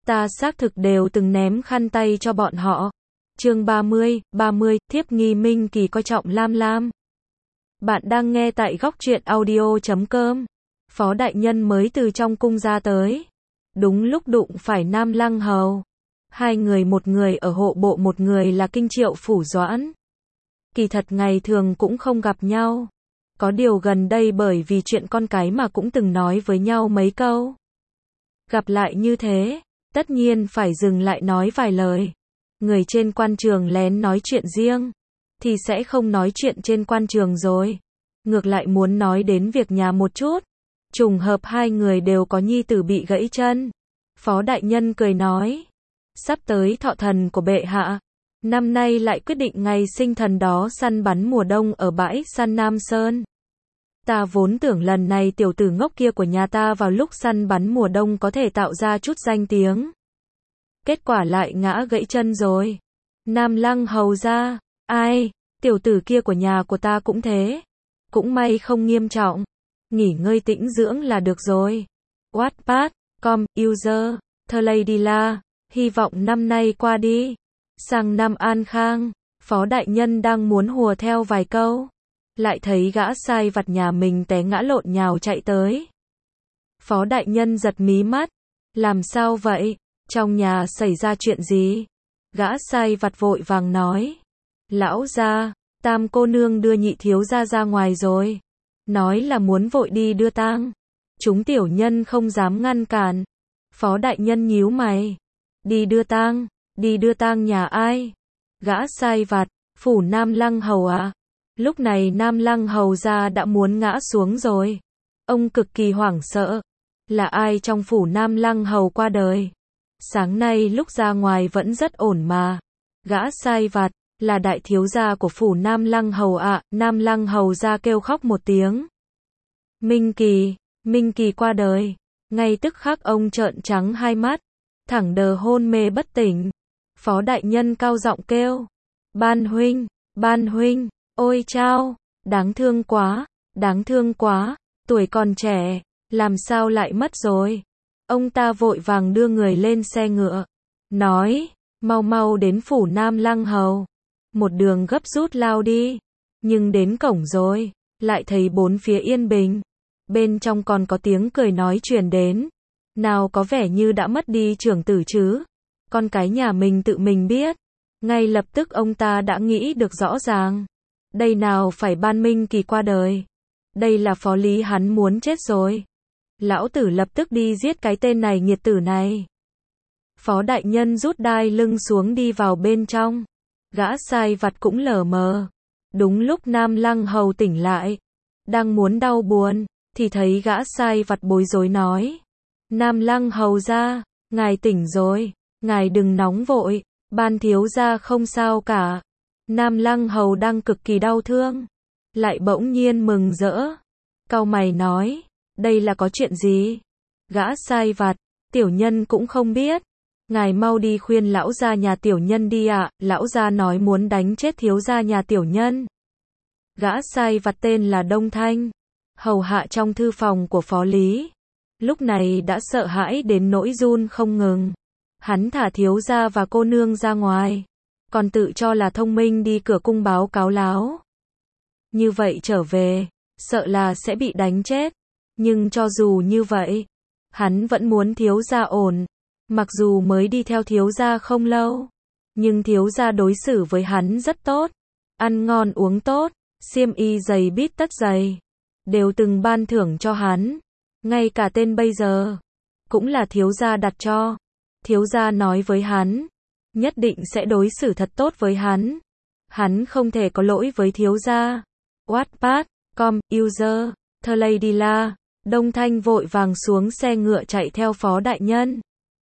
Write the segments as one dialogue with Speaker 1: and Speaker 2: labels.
Speaker 1: Ta xác thực đều từng ném khăn tay cho bọn họ. Chương 30, thiếp nghi Minh Kỳ coi trọng Lam Lam. Bạn đang nghe tại góc truyện audio.com. Phó đại nhân mới từ trong cung ra tới. Đúng lúc đụng phải Nam Lăng Hầu. Hai người, một người ở hộ bộ, một người là kinh triệu phủ Doãn. Kỳ thật ngày thường cũng không gặp nhau. Có điều gần đây bởi vì chuyện con cái mà cũng từng nói với nhau mấy câu. Gặp lại như thế, tất nhiên phải dừng lại nói vài lời. Người trên quan trường lén nói chuyện riêng, thì sẽ không nói chuyện trên quan trường rồi. Ngược lại muốn nói đến việc nhà một chút. Trùng hợp hai người đều có nhi tử bị gãy chân. Phó đại nhân cười nói, sắp tới thọ thần của bệ hạ. Năm nay lại quyết định ngày sinh thần đó săn bắn mùa đông ở bãi săn Nam Sơn. Ta vốn tưởng lần này tiểu tử ngốc kia của nhà ta vào lúc săn bắn mùa đông có thể tạo ra chút danh tiếng. Kết quả lại ngã gãy chân rồi. Nam Lăng Hầu ra, ai, tiểu tử kia của nhà của ta cũng thế. Cũng may không nghiêm trọng. Nghỉ ngơi tĩnh dưỡng là được rồi. Wattpad, com, user, thơ Lady La, hy vọng năm nay qua đi. Sang năm an khang, phó đại nhân đang muốn hùa theo vài câu. Lại thấy gã sai vặt nhà mình té ngã lộn nhào chạy tới. Phó đại nhân giật mí mắt. Làm sao vậy? Trong nhà xảy ra chuyện gì? Gã sai vặt vội vàng nói. Lão gia, Tam cô nương đưa nhị thiếu gia ra ngoài rồi. Nói là muốn vội đi đưa tang. Chúng tiểu nhân không dám ngăn cản. Phó đại nhân nhíu mày. Đi đưa tang nhà ai? Gã sai vặt, phủ Nam Lăng Hầu à? Lúc này Nam Lăng Hầu gia đã muốn ngã xuống rồi. Ông cực kỳ hoảng sợ. Là ai trong phủ Nam Lăng Hầu qua đời? Sáng nay lúc ra ngoài vẫn rất ổn mà. Gã sai vặt, là đại thiếu gia của phủ Nam Lăng Hầu ạ. Nam Lăng Hầu gia kêu khóc một tiếng. Minh Kỳ qua đời. Ngay tức khắc ông trợn trắng hai mắt, thẳng đờ hôn mê bất tỉnh. Phó đại nhân cao giọng kêu. Ban huynh, ôi chao, đáng thương quá, tuổi còn trẻ, làm sao lại mất rồi. Ông ta vội vàng đưa người lên xe ngựa, nói, mau đến phủ Nam Lăng Hầu. Một đường gấp rút lao đi, nhưng đến cổng rồi, lại thấy bốn phía yên bình. Bên trong còn có tiếng cười nói truyền đến. Nào có vẻ như đã mất đi trưởng tử chứ. Con cái nhà mình tự mình biết. Ngay lập tức ông ta đã nghĩ được rõ ràng. Đây nào phải Ban Minh Kỳ qua đời. Đây là Phó Lý, hắn muốn chết rồi. Lão tử lập tức đi giết cái tên này, nghiệt tử này. Phó đại nhân rút đai lưng xuống đi vào bên trong. Gã sai vặt cũng lờ mờ. Đúng lúc Nam Lăng Hầu tỉnh lại, đang muốn đau buồn, thì thấy gã sai vặt bối rối nói. Nam Lăng Hầu ra, ngài tỉnh rồi, ngài đừng nóng vội, Ban thiếu gia không sao cả. Nam Lăng Hầu đang cực kỳ đau thương, lại bỗng nhiên mừng rỡ. Cau mày nói, đây là có chuyện gì? Gã sai vặt, tiểu nhân cũng không biết. Ngài mau đi khuyên lão gia nhà tiểu nhân đi ạ, lão gia nói muốn đánh chết thiếu gia nhà tiểu nhân. Gã sai vặt tên là Đông Thanh, hầu hạ trong thư phòng của Phó Lý. Lúc này đã sợ hãi đến nỗi run không ngừng. Hắn thả thiếu gia và cô nương ra ngoài, còn tự cho là thông minh đi cửa cung báo cáo láo. Như vậy trở về, sợ là sẽ bị đánh chết. Nhưng cho dù như vậy, hắn vẫn muốn thiếu gia ổn. Mặc dù mới đi theo thiếu gia không lâu, nhưng thiếu gia đối xử với hắn rất tốt. Ăn ngon uống tốt, xiêm y giày bít tất giày, đều từng ban thưởng cho hắn. Ngay cả tên bây giờ, cũng là thiếu gia đặt cho. Thiếu gia nói với hắn, nhất định sẽ đối xử thật tốt với hắn. Hắn không thể có lỗi với thiếu gia. Wattpad, com, user, thơ Lady La. Đông Thanh vội vàng xuống xe ngựa chạy theo phó đại nhân.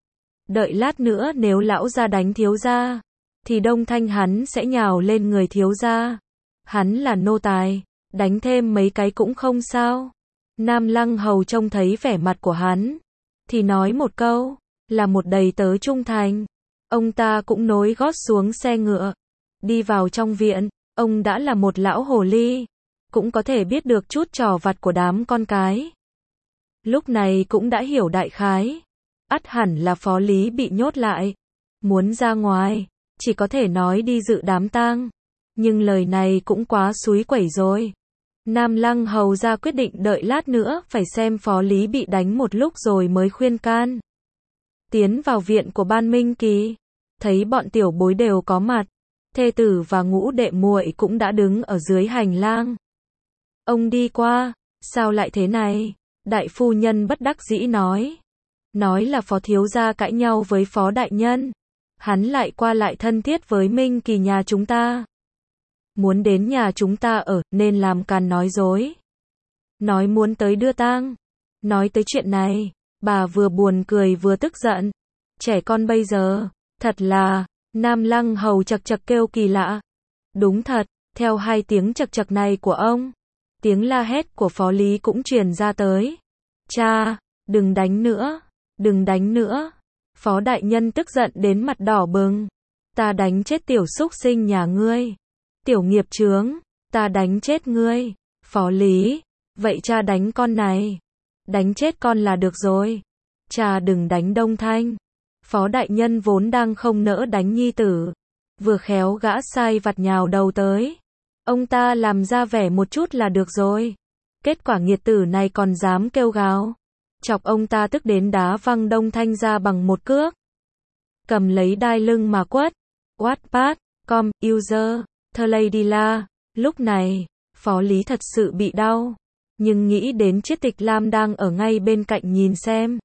Speaker 1: Đợi lát nữa nếu lão gia đánh thiếu gia, thì Đông Thanh hắn sẽ nhào lên người thiếu gia. Hắn là nô tài, đánh thêm mấy cái cũng không sao. Nam Lăng Hầu trông thấy vẻ mặt của hắn, thì nói một câu, là một đầy tớ trung thành. Ông ta cũng nối gót xuống xe ngựa, đi vào trong viện. Ông đã là một lão hồ ly, cũng có thể biết được chút trò vặt của đám con cái. Lúc này cũng đã hiểu đại khái. ắt hẳn là Phó Lý bị nhốt lại. Muốn ra ngoài, chỉ có thể nói đi dự đám tang. Nhưng lời này cũng quá xúi quẩy rồi. Nam Lăng Hầu ra quyết định đợi lát nữa phải xem Phó Lý bị đánh một lúc rồi mới khuyên can. Tiến vào viện của Ban Minh Kỳ, thấy bọn tiểu bối đều có mặt, thê tử và ngũ đệ muội cũng đã đứng ở dưới hành lang. Ông đi qua, sao lại thế này? Đại phu nhân bất đắc dĩ nói. Nói là Phó thiếu gia cãi nhau với Phó đại nhân. Hắn lại qua lại thân thiết với Minh Kỳ nhà chúng ta. Muốn đến nhà chúng ta ở, nên làm càn nói dối. Nói muốn tới đưa tang. Nói tới chuyện này, bà vừa buồn cười vừa tức giận. Trẻ con bây giờ, thật là, Nam Lăng Hầu chật chật kêu kỳ lạ. Đúng thật, theo hai tiếng chật chật này của ông, tiếng la hét của Phó Lý cũng truyền ra tới. Cha, đừng đánh nữa, đừng đánh nữa. Phó đại nhân tức giận đến mặt đỏ bừng. Ta đánh chết tiểu súc sinh nhà ngươi. Tiểu nghiệp chướng, ta đánh chết ngươi. Phó Lý, vậy cha đánh con này. Đánh chết con là được rồi. Cha đừng đánh Đông Thanh. Phó đại nhân vốn đang không nỡ đánh nhi tử. Vừa khéo gã sai vặt nhào đầu tới. Ông ta làm ra vẻ một chút là được rồi. Kết quả nghiệt tử này còn dám kêu gào. Chọc ông ta tức đến đá văng Đông Thanh ra bằng một cước. Cầm lấy đai lưng mà quất. Wattpad, com, user, thơ Lady La. Lúc này, Phó Lý thật sự bị đau. Nhưng nghĩ đến Chiết Tịch Lam đang ở ngay bên cạnh nhìn xem.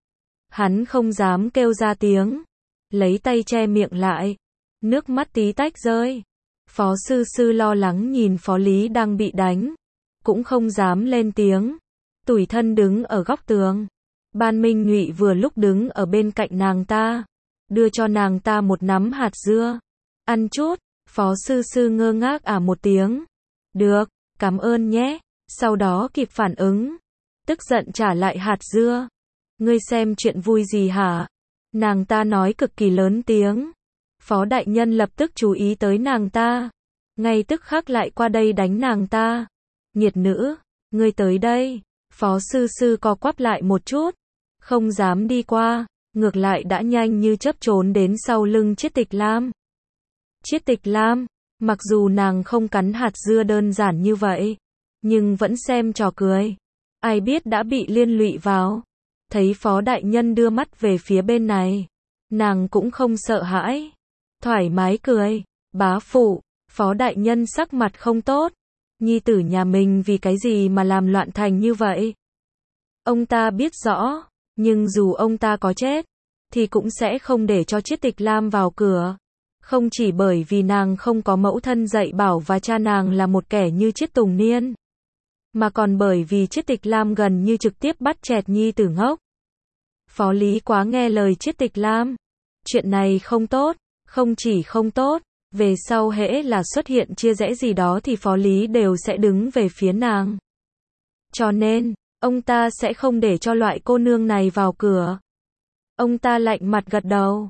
Speaker 1: Hắn không dám kêu ra tiếng. Lấy tay che miệng lại. Nước mắt tí tách rơi. Phó sư sư lo lắng nhìn Phó Lý đang bị đánh. Cũng không dám lên tiếng. Tủi thân đứng ở góc tường. Ban Minh Nhụy vừa lúc đứng ở bên cạnh nàng ta. Đưa cho nàng ta một nắm hạt dưa. Ăn chút. Phó sư sư ngơ ngác một tiếng. Được, cảm ơn nhé. Sau đó kịp phản ứng. Tức giận trả lại hạt dưa. Ngươi xem chuyện vui gì hả? Nàng ta nói cực kỳ lớn tiếng. Phó đại nhân lập tức chú ý tới nàng ta. Ngay tức khắc lại qua đây đánh nàng ta. Nghiệt nữ, ngươi tới đây. Phó sư sư co quắp lại một chút. Không dám đi qua. Ngược lại đã nhanh như chớp trốn đến sau lưng Chiết Tịch Lam. Chiết Tịch Lam, mặc dù nàng không cắn hạt dưa đơn giản như vậy, nhưng vẫn xem trò cười. Ai biết đã bị liên lụy vào. Thấy Phó đại nhân đưa mắt về phía bên này, nàng cũng không sợ hãi. Thoải mái cười. Bá phụ, Phó đại nhân sắc mặt không tốt. Nhi tử nhà mình vì cái gì mà làm loạn thành như vậy? Ông ta biết rõ, nhưng dù ông ta có chết, thì cũng sẽ không để cho Chiết Tịch Lam vào cửa. Không chỉ bởi vì nàng không có mẫu thân dạy bảo và cha nàng là một kẻ như Chiết Tùng Niên, mà còn bởi vì Chiết Tịch Lam gần như trực tiếp bắt chẹt nhi tử ngốc. Phó Lý quá nghe lời Chiết Tịch Lam. Chuyện này không tốt, không chỉ không tốt, về sau hễ là xuất hiện chia rẽ gì đó thì Phó Lý đều sẽ đứng về phía nàng. Cho nên, ông ta sẽ không để cho loại cô nương này vào cửa. Ông ta lạnh mặt gật đầu.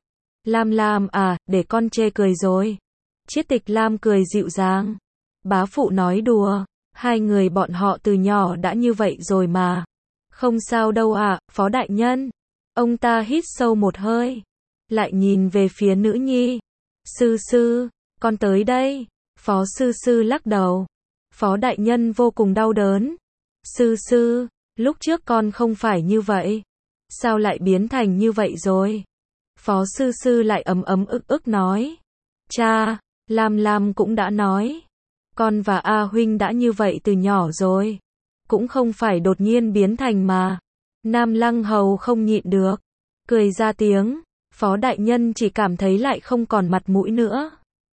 Speaker 1: Lam để con chê cười rồi. Chiết Tịch Lam cười dịu dàng. Bá phụ nói đùa, hai người bọn họ từ nhỏ đã như vậy rồi mà. Không sao đâu Phó đại nhân. Ông ta hít sâu một hơi, lại nhìn về phía nữ nhi. Sư sư, con tới đây. Phó sư sư lắc đầu. Phó đại nhân vô cùng đau đớn. Sư sư, lúc trước con không phải như vậy. Sao lại biến thành như vậy rồi? Phó sư sư lại ấm ức nói. Cha, Lam cũng đã nói. Con và A huynh đã như vậy từ nhỏ rồi. Cũng không phải đột nhiên biến thành mà. Nam Lăng Hầu không nhịn được. Cười ra tiếng. Phó đại nhân chỉ cảm thấy lại không còn mặt mũi nữa.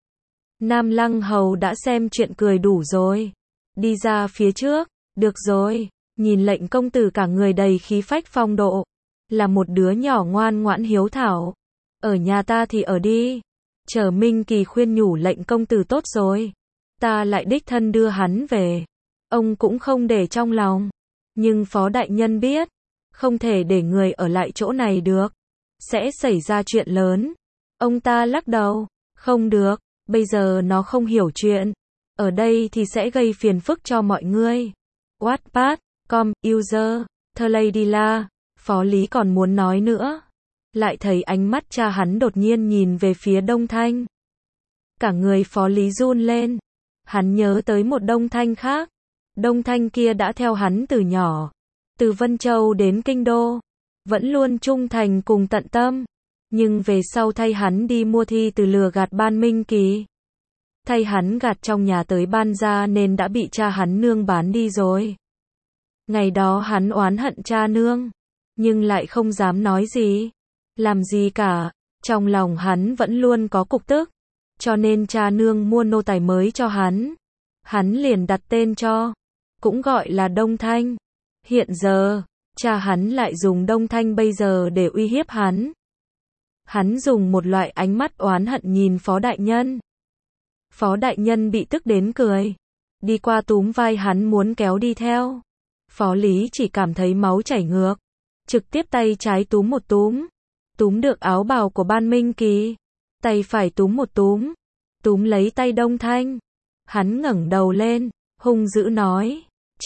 Speaker 1: Nam Lăng Hầu đã xem chuyện cười đủ rồi. Đi ra phía trước. Được rồi. Nhìn lệnh công tử cả người đầy khí phách phong độ. Là một đứa nhỏ ngoan ngoãn hiếu thảo. Ở nhà ta thì ở đi. Chờ Minh Kỳ khuyên nhủ lệnh công tử tốt rồi. Ta lại đích thân đưa hắn về. Ông cũng không để trong lòng. Nhưng Phó đại nhân biết. Không thể để người ở lại chỗ này được. Sẽ xảy ra chuyện lớn. Ông ta lắc đầu. Không được. Bây giờ nó không hiểu chuyện. Ở đây thì sẽ gây phiền phức cho mọi người. Wattpad, com, user, thơ Lady La. Phó Lý còn muốn nói nữa. lại thấy ánh mắt cha hắn đột nhiên nhìn về phía Đông Thanh. Cả người Phó Lý run lên, hắn nhớ tới một Đông Thanh khác. Đông Thanh kia đã theo hắn từ nhỏ, từ Vân Châu đến Kinh Đô, vẫn luôn trung thành cùng tận tâm, nhưng về sau thay hắn đi mua thi từ lừa gạt Ban Minh Kỳ. Thay hắn gạt trong nhà tới Ban gia nên đã bị cha hắn nương bán đi rồi. Ngày đó hắn oán hận cha nương, nhưng lại không dám nói gì, làm gì cả, trong lòng hắn vẫn luôn có cục tức, cho nên cha nương mua nô tài mới cho hắn liền đặt tên cho, cũng gọi là Đông Thanh. Hiện giờ, cha hắn lại dùng Đông Thanh bây giờ để uy hiếp hắn. Hắn dùng một loại ánh mắt oán hận nhìn Phó đại nhân. Phó đại nhân bị tức đến cười, đi qua túm vai hắn muốn kéo đi theo. Phó Lý chỉ cảm thấy máu chảy ngược, trực tiếp tay trái túm một túm được áo bào của Ban Minh Kỳ, tay phải túm một túm lấy tay Đông Thanh. Hắn ngẩng đầu lên, hung dữ nói,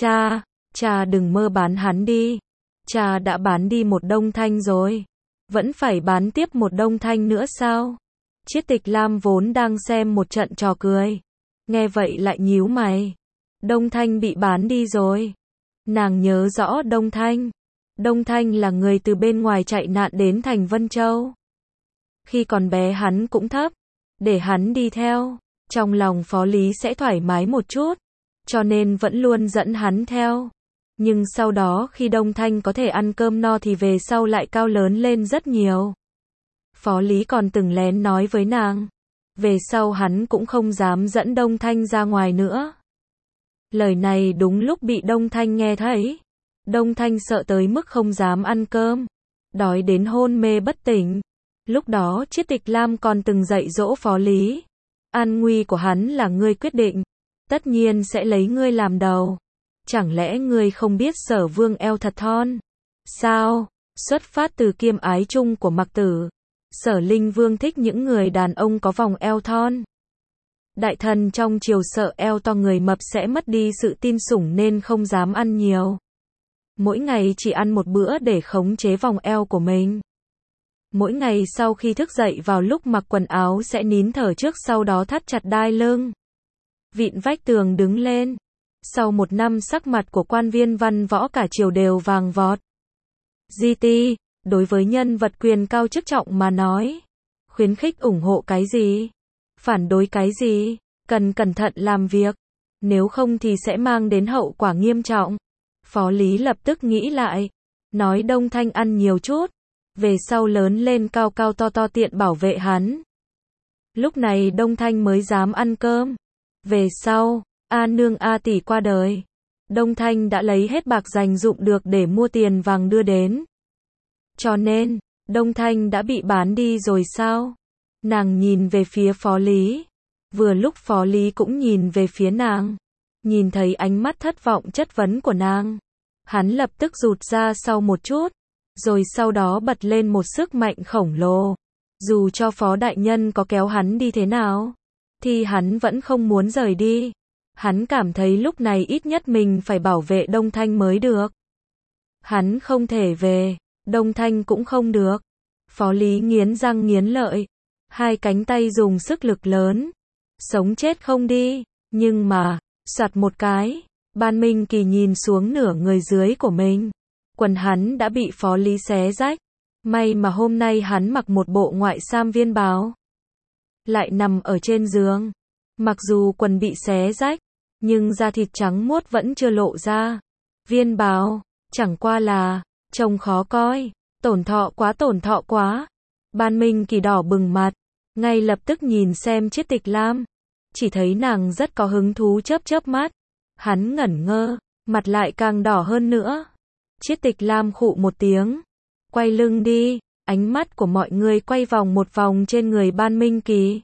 Speaker 1: cha đừng mơ bán hắn đi, cha đã bán đi một Đông Thanh rồi, vẫn phải bán tiếp một Đông Thanh nữa sao? Chiết Tịch Lam vốn đang xem một trận trò cười, nghe vậy lại nhíu mày. Đông Thanh bị bán đi rồi. Nàng nhớ rõ Đông Thanh là người từ bên ngoài chạy nạn đến thành Vân Châu. Khi còn bé hắn cũng thấp, để hắn đi theo, trong lòng Phó Lý sẽ thoải mái một chút, cho nên vẫn luôn dẫn hắn theo. Nhưng sau đó khi Đông Thanh có thể ăn cơm no thì về sau lại cao lớn lên rất nhiều. Phó Lý còn từng lén nói với nàng, về sau hắn cũng không dám dẫn Đông Thanh ra ngoài nữa. Lời này đúng lúc bị Đông Thanh nghe thấy. Đông Thanh sợ tới mức không dám ăn cơm, đói đến hôn mê bất tỉnh. Lúc đó Chiết Tịch Lam còn từng dạy dỗ Phó Lý, an nguy của hắn là ngươi quyết định, tất nhiên sẽ lấy ngươi làm đầu. Chẳng lẽ ngươi không biết Sở Vương eo thật thon sao? Xuất phát từ kiêm ái chung của Mặc Tử, Sở Linh Vương thích những người đàn ông có vòng eo thon. Đại thần trong triều sợ eo to người mập sẽ mất đi sự tin sủng nên không dám ăn nhiều. Mỗi ngày chỉ ăn một bữa để khống chế vòng eo của mình. Mỗi ngày sau khi thức dậy vào lúc mặc quần áo sẽ nín thở trước sau đó thắt chặt đai lưng. Vịn vách tường đứng lên. Sau một năm sắc mặt của quan viên văn võ cả triều đều vàng vọt. GT, đối với nhân vật quyền cao chức trọng mà nói, khuyến khích ủng hộ cái gì? Phản đối cái gì? Cần cẩn thận làm việc, nếu không thì sẽ mang đến hậu quả nghiêm trọng. Phó Lý lập tức nghĩ lại, nói Đông Thanh ăn nhiều chút, về sau lớn lên cao cao to to tiện bảo vệ hắn. Lúc này Đông Thanh mới dám ăn cơm. Về sau, A nương A tỷ qua đời, Đông Thanh đã lấy hết bạc dành dụm được để mua tiền vàng đưa đến. Cho nên, Đông Thanh đã bị bán đi rồi sao? Nàng nhìn về phía Phó Lý. Vừa lúc Phó Lý cũng nhìn về phía nàng. Nhìn thấy ánh mắt thất vọng chất vấn của nàng, hắn lập tức rụt ra sau một chút, rồi sau đó bật lên một sức mạnh khổng lồ. Dù cho Phó đại nhân có kéo hắn đi thế nào, thì hắn vẫn không muốn rời đi. Hắn cảm thấy lúc này ít nhất mình phải bảo vệ Đông Thanh mới được. Hắn không thể về, Đông Thanh cũng không được. Phó Lý nghiến răng nghiến lợi, hai cánh tay dùng sức lực lớn, sống chết không đi, nhưng mà, soạt một cái, Ban Minh Kỳ nhìn xuống nửa người dưới của mình. Quần hắn đã bị Phó Lý xé rách. May mà hôm nay hắn mặc một bộ ngoại sam viên bào, lại nằm ở trên giường. Mặc dù quần bị xé rách, nhưng da thịt trắng muốt vẫn chưa lộ ra. Viên bào, chẳng qua là, trông khó coi, tổn thọ quá. Ban Minh Kỳ đỏ bừng mặt, ngay lập tức nhìn xem Chiết Tịch Lam. Chỉ thấy nàng rất có hứng thú chớp mắt. Hắn ngẩn ngơ, mặt lại càng đỏ hơn nữa. Chiết Tịch Lam khụ một tiếng, quay lưng đi. Ánh mắt của mọi người quay vòng một vòng trên người Ban Minh Kỳ.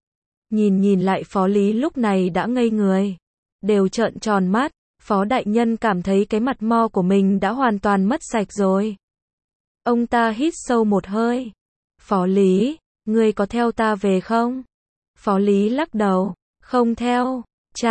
Speaker 1: Nhìn lại Phó Lý lúc này đã ngây người, đều trợn tròn mắt. Phó đại nhân cảm thấy cái mặt mo của mình đã hoàn toàn mất sạch rồi. Ông ta hít sâu một hơi. Phó Lý, ngươi có theo ta về không? Phó Lý lắc đầu, không theo.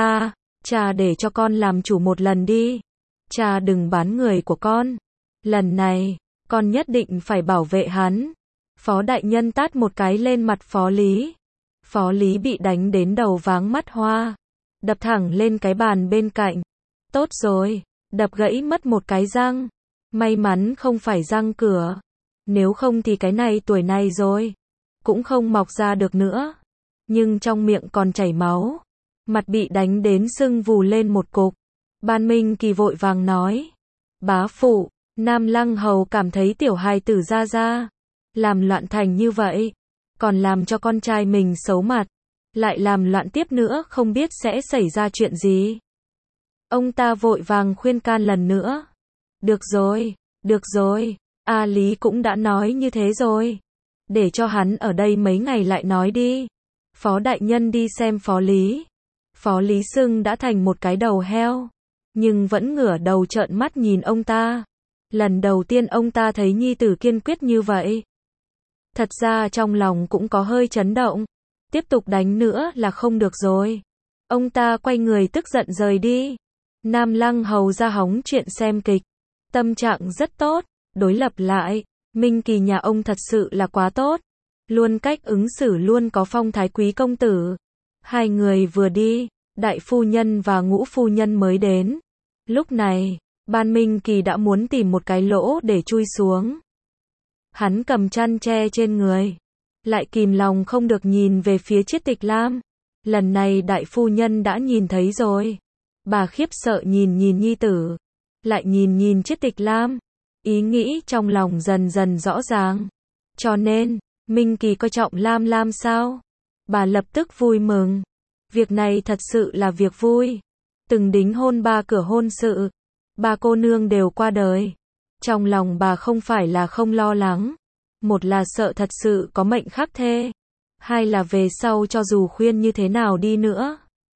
Speaker 1: Cha để cho con làm chủ một lần đi. Cha đừng bán người của con. Lần này, con nhất định phải bảo vệ hắn. Phó đại nhân tát một cái lên mặt Phó Lý. Phó Lý bị đánh đến đầu váng mắt hoa, đập thẳng lên cái bàn bên cạnh. Tốt rồi, đập gãy mất một cái răng. May mắn không phải răng cửa. Nếu không thì cái này tuổi này rồi, cũng không mọc ra được nữa. Nhưng trong miệng còn chảy máu. Mặt bị đánh đến sưng vù lên một cục. Ban Minh Kỳ vội vàng nói. Bá phụ, Nam Lăng Hầu cảm thấy tiểu hài tử ra làm loạn thành như vậy, còn làm cho con trai mình xấu mặt, lại làm loạn tiếp nữa không biết sẽ xảy ra chuyện gì. Ông ta vội vàng khuyên can lần nữa. Được rồi, A Lý cũng đã nói như thế rồi. Để cho hắn ở đây mấy ngày lại nói đi. Phó đại nhân đi xem Phó Lý. Phó Lý sưng đã thành một cái đầu heo, nhưng vẫn ngửa đầu trợn mắt nhìn ông ta. Lần đầu tiên ông ta thấy nhi tử kiên quyết như vậy. Thật ra trong lòng cũng có hơi chấn động. Tiếp tục đánh nữa là không được rồi. Ông ta quay người tức giận rời đi. Nam Lăng Hầu ra hóng chuyện xem kịch. Tâm trạng rất tốt. Đối lập lại, Minh Kỳ nhà ông thật sự là quá tốt. Luôn cách ứng xử luôn có phong thái quý công tử. Hai người vừa đi, đại phu nhân và ngũ phu nhân mới đến. Lúc này, Ban Minh Kỳ đã muốn tìm một cái lỗ để chui xuống. Hắn cầm chăn che trên người, lại kìm lòng không được nhìn về phía Chiết Tịch Lam. Lần này đại phu nhân đã nhìn thấy rồi. Bà khiếp sợ nhìn nhi tử, lại nhìn Chiết Tịch Lam. Ý nghĩ trong lòng dần dần rõ ràng. Cho nên, Minh Kỳ coi trọng Lam sao? Bà lập tức vui mừng. Việc này thật sự là việc vui. Từng đính hôn 3 cửa hôn sự, 3 cô nương đều qua đời. Trong lòng bà không phải là không lo lắng. Một là sợ thật sự có mệnh khắc thê. Hai là về sau cho dù khuyên như thế nào đi nữa,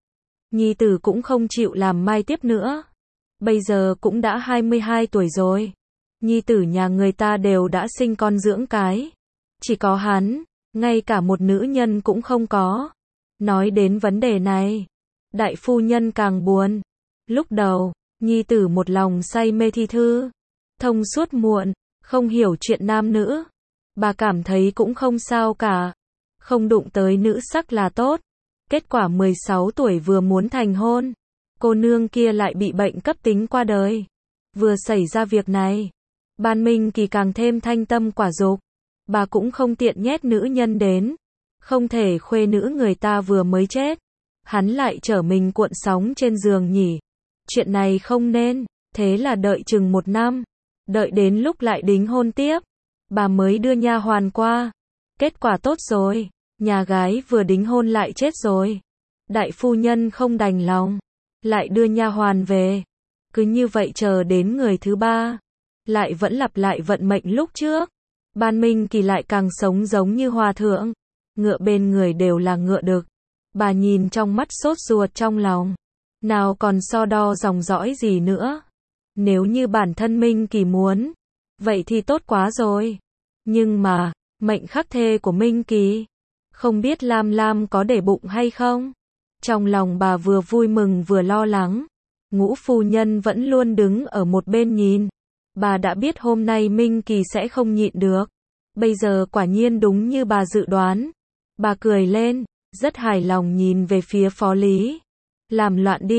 Speaker 1: nhi tử cũng không chịu làm mai tiếp nữa. Bây giờ cũng đã 22 tuổi rồi. Nhi tử nhà người ta đều đã sinh con dưỡng cái. Chỉ có hắn, ngay cả một nữ nhân cũng không có. Nói đến vấn đề này, đại phu nhân càng buồn. Lúc đầu, nhi tử một lòng say mê thi thư, thông suốt muộn, không hiểu chuyện nam nữ. Bà cảm thấy cũng không sao cả. Không đụng tới nữ sắc là tốt. Kết quả 16 tuổi vừa muốn thành hôn, cô nương kia lại bị bệnh cấp tính qua đời. Vừa xảy ra việc này, Ban Minh Kỳ càng thêm thanh tâm quả dục. Bà cũng không tiện nhét nữ nhân đến. Không thể khuê nữ người ta vừa mới chết, hắn lại chở mình cuộn sóng trên giường nhỉ. Chuyện này không nên. Thế là đợi chừng 1 năm. Đợi đến lúc lại đính hôn tiếp, bà mới đưa nha hoàn qua. Kết quả tốt rồi, nhà gái vừa đính hôn lại chết rồi. Đại phu nhân không đành lòng, lại đưa nha hoàn về. Cứ như vậy chờ đến người thứ 3, lại vẫn lặp lại vận mệnh lúc trước. Ban Minh Kỳ lại càng sống giống như hòa thượng. Ngựa bên người đều là ngựa đực. Bà nhìn trong mắt sốt ruột trong lòng. Nào còn so đo dòng dõi gì nữa. Nếu như bản thân Minh Kỳ muốn, vậy thì tốt quá rồi. Nhưng mà, mệnh khắc thê của Minh Kỳ, không biết Lam có để bụng hay không? Trong lòng bà vừa vui mừng vừa lo lắng. Ngũ phu nhân vẫn luôn đứng ở một bên nhìn. Bà đã biết hôm nay Minh Kỳ sẽ không nhịn được. Bây giờ quả nhiên đúng như bà dự đoán. Bà cười lên, rất hài lòng nhìn về phía Phó Lý. Làm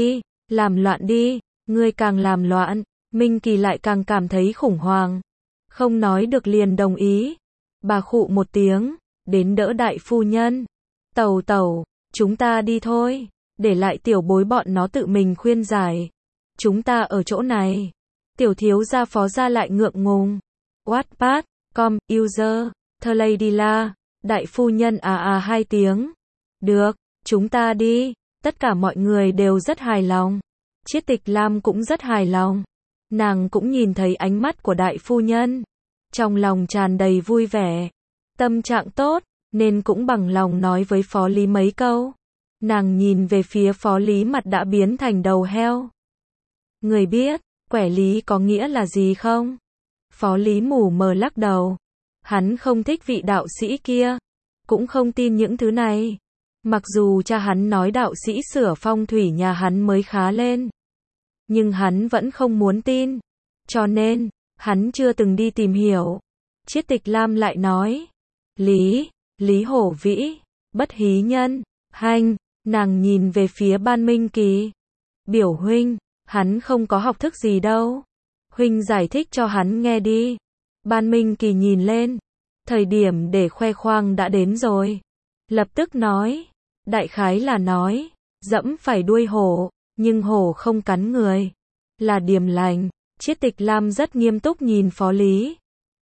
Speaker 1: loạn đi, ngươi càng làm loạn, Minh Kỳ lại càng cảm thấy khủng hoảng. Không nói được liền đồng ý. Bà khụ một tiếng, đến đỡ đại phu nhân. Tẩu, chúng ta đi thôi, để lại tiểu bối bọn nó tự mình khuyên giải. Chúng ta ở chỗ này. Tiểu thiếu gia Phó gia lại ngượng ngùng. Wattpad.com, user, The Lady La, đại phu nhân hai tiếng. Được, chúng ta đi. Tất cả mọi người đều rất hài lòng. Chiết Tịch Lam cũng rất hài lòng. Nàng cũng nhìn thấy ánh mắt của đại phu nhân. Trong lòng tràn đầy vui vẻ. Tâm trạng tốt, nên cũng bằng lòng nói với Phó Lý mấy câu. Nàng nhìn về phía Phó Lý mặt đã biến thành đầu heo. Người biết, quẻ lý có nghĩa là gì không? Phó Lý mù mờ lắc đầu. Hắn không thích vị đạo sĩ kia. Cũng không tin những thứ này. Mặc dù cha hắn nói đạo sĩ sửa phong thủy nhà hắn mới khá lên. Nhưng hắn vẫn không muốn tin. Cho nên, hắn chưa từng đi tìm hiểu. Chiết Tịch Lam lại nói. Lý Hổ Vĩ, bất hí nhân, hanh, nàng nhìn về phía Ban Minh Kỳ. Biểu huynh, hắn không có học thức gì đâu. Huynh giải thích cho hắn nghe đi. Ban Minh Kỳ nhìn lên. Thời điểm để khoe khoang đã đến rồi. Lập tức nói. Đại khái là nói. Dẫm phải đuôi hổ, nhưng hổ không cắn người. Là điềm lành. Chiết Tịch Lam rất nghiêm túc nhìn Phó Lý.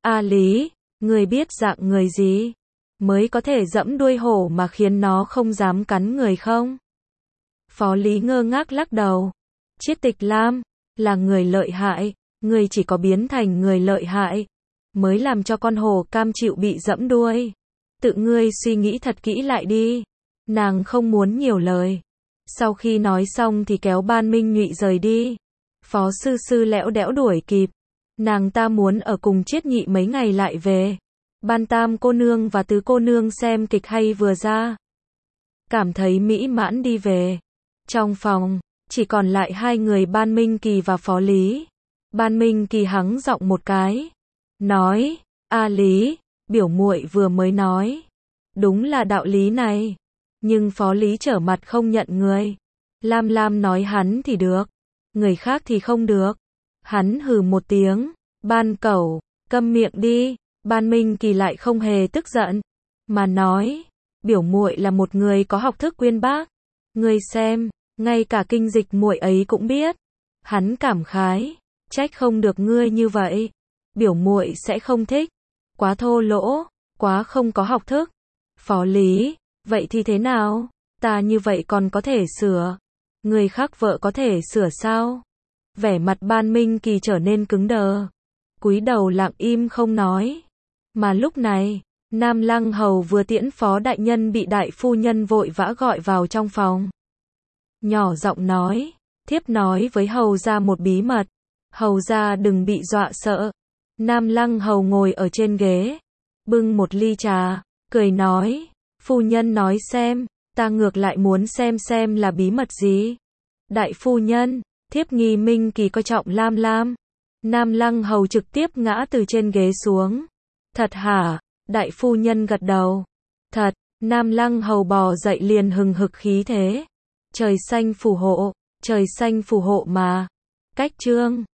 Speaker 1: Lý, người biết dạng người gì? Mới có thể dẫm đuôi hổ mà khiến nó không dám cắn người không? Phó Lý ngơ ngác lắc đầu. Chiết Tịch Lam, là người lợi hại, người chỉ có biến thành người lợi hại, mới làm cho con hổ cam chịu bị dẫm đuôi. Tự ngươi suy nghĩ thật kỹ lại đi. Nàng không muốn nhiều lời. Sau khi nói xong thì kéo Ban Minh Nhụy rời đi. Phó sư sư lẽo đẽo đuổi kịp. Nàng ta muốn ở cùng Chiết Nhị mấy ngày lại về. Ban Tam cô nương và Tứ cô nương xem kịch hay vừa ra. Cảm thấy mỹ mãn đi về. Trong phòng, chỉ còn lại hai người Ban Minh Kỳ và Phó Lý. Ban Minh Kỳ hắng giọng một cái. Nói, Lý, biểu muội vừa mới nói. Đúng là đạo lý này. Nhưng Phó Lý trở mặt không nhận người. Lam Lam nói hắn thì được. Người khác thì không được. Hắn hừ một tiếng. Ban Cẩu, câm miệng đi. Ban Minh Kỳ lại không hề tức giận. Mà nói, biểu muội là một người có học thức uyên bác. Ngươi xem, ngay cả kinh dịch muội ấy cũng biết. Hắn cảm khái. Trách không được ngươi như vậy. Biểu muội sẽ không thích. Quá thô lỗ, quá không có học thức. Phó Lý, vậy thì thế nào? Ta như vậy còn có thể sửa. Người khác vợ có thể sửa sao? Vẻ mặt Ban Minh Kỳ trở nên cứng đờ. Cúi đầu lặng im không nói. Mà lúc này, Nam Lăng Hầu vừa tiễn Phó đại nhân bị đại phu nhân vội vã gọi vào trong phòng. Nhỏ giọng nói, thiếp nói với hầu gia một bí mật. Hầu gia đừng bị dọa sợ. Nam Lăng Hầu ngồi ở trên ghế, bưng một ly trà, cười nói, phu nhân nói xem, ta ngược lại muốn xem là bí mật gì. Đại phu nhân, thiếp nghi Minh Kỳ coi trọng Lam Lam. Nam Lăng Hầu trực tiếp ngã từ trên ghế xuống. Thật hả? Đại phu nhân gật đầu. Thật. Nam Lăng Hầu bò dậy liền hừng hực khí thế. Trời xanh phù hộ mà. Cách chương